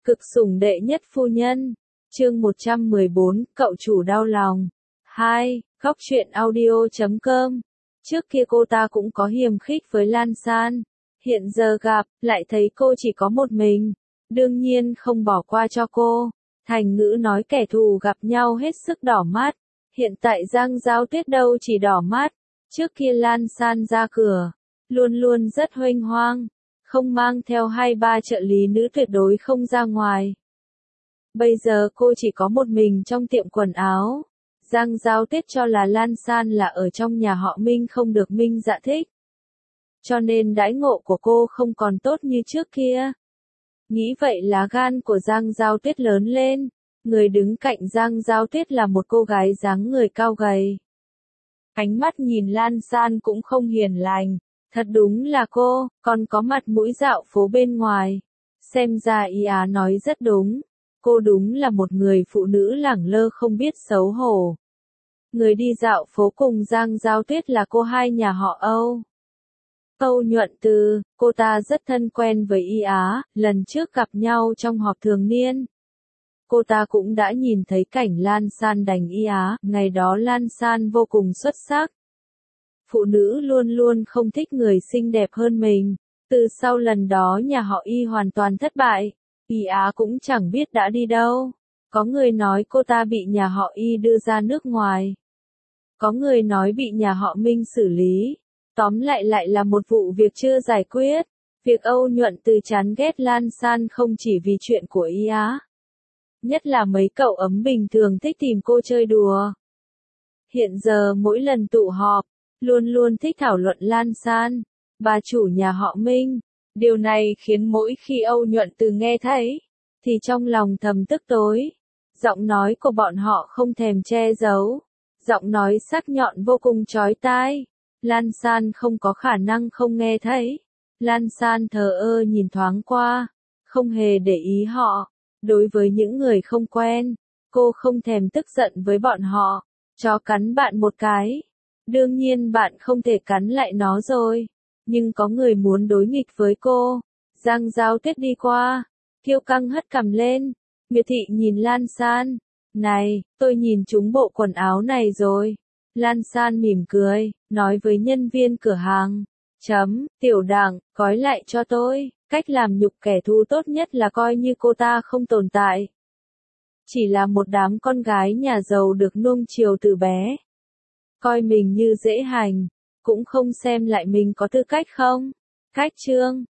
Cực sủng đệ nhất phu nhân. Chương 114, cậu chủ đau lòng. 2. Góc truyện audio.com. Trước kia cô ta cũng có hiềm khích với Lan San. Hiện giờ gặp, lại thấy cô chỉ có một mình. Đương nhiên không bỏ qua cho cô. Thành ngữ nói kẻ thù gặp nhau hết sức đỏ mắt. Hiện tại Giang Giao Tuyết đâu chỉ đỏ mắt. Trước kia Lan San ra cửa, luôn luôn rất huênh hoang. Không mang theo 2-3 trợ lý nữ tuyệt đối không ra ngoài. Bây giờ cô chỉ có một mình trong tiệm quần áo. Giang Giao Tuyết cho là Lan San là ở trong nhà họ Minh không được Minh Dạ thích. Cho nên đãi ngộ của cô không còn tốt như trước kia. Nghĩ vậy lá gan của Giang Giao Tuyết lớn lên. Người đứng cạnh Giang Giao Tuyết là một cô gái dáng người cao gầy. Ánh mắt nhìn Lan San cũng không hiền lành. Thật đúng là cô, còn có mặt mũi dạo phố bên ngoài. Xem ra ý á nói rất đúng. Cô đúng là một người phụ nữ lẳng lơ không biết xấu hổ. Người đi dạo phố cùng Giang Giao Tuyết là cô hai nhà họ Âu. Âu Nhuận Từ, cô ta rất thân quen với Y Á, lần trước gặp nhau trong họp thường niên. Cô ta cũng đã nhìn thấy cảnh Lan San đánh Y Á, ngày đó Lan San vô cùng xuất sắc. Phụ nữ luôn luôn không thích người xinh đẹp hơn mình. Từ sau lần đó nhà họ Y hoàn toàn thất bại. Y Á cũng chẳng biết đã đi đâu. Có người nói cô ta bị nhà họ Y đưa ra nước ngoài. Có người nói bị nhà họ Minh xử lý. Tóm lại là một vụ việc chưa giải quyết. Việc Âu Nhuận Từ chán ghét Lan San không chỉ vì chuyện của Y Á. Nhất là mấy cậu ấm bình thường thích tìm cô chơi đùa. Hiện giờ mỗi lần tụ họp, luôn luôn thích thảo luận Lan San, bà chủ nhà họ Minh. Điều này khiến mỗi khi Âu Nhuận Từ nghe thấy, thì trong lòng thầm tức tối. Giọng nói của bọn họ không thèm che giấu. Giọng nói sắc nhọn vô cùng chói tai. Lan San không có khả năng không nghe thấy. Lan San thờ ơ nhìn thoáng qua, không hề để ý họ. Đối với những người không quen, cô không thèm tức giận với bọn họ. Chó cắn bạn một cái. Đương nhiên bạn không thể cắn lại nó rồi. Nhưng có người muốn đối nghịch với cô. Giang Giao Tuyết đi qua. Kiêu căng hất cằm lên. Miệt thị nhìn Lan San. Này, tôi nhìn trúng bộ quần áo này rồi. Lan San mỉm cười, nói với nhân viên cửa hàng. Tiểu đảng, gói lại cho tôi. Cách làm nhục kẻ thù tốt nhất là coi như cô ta không tồn tại. Chỉ là một đám con gái nhà giàu được nuông chiều từ bé. Coi mình như dễ hành, cũng không xem lại mình có tư cách không. Cách chương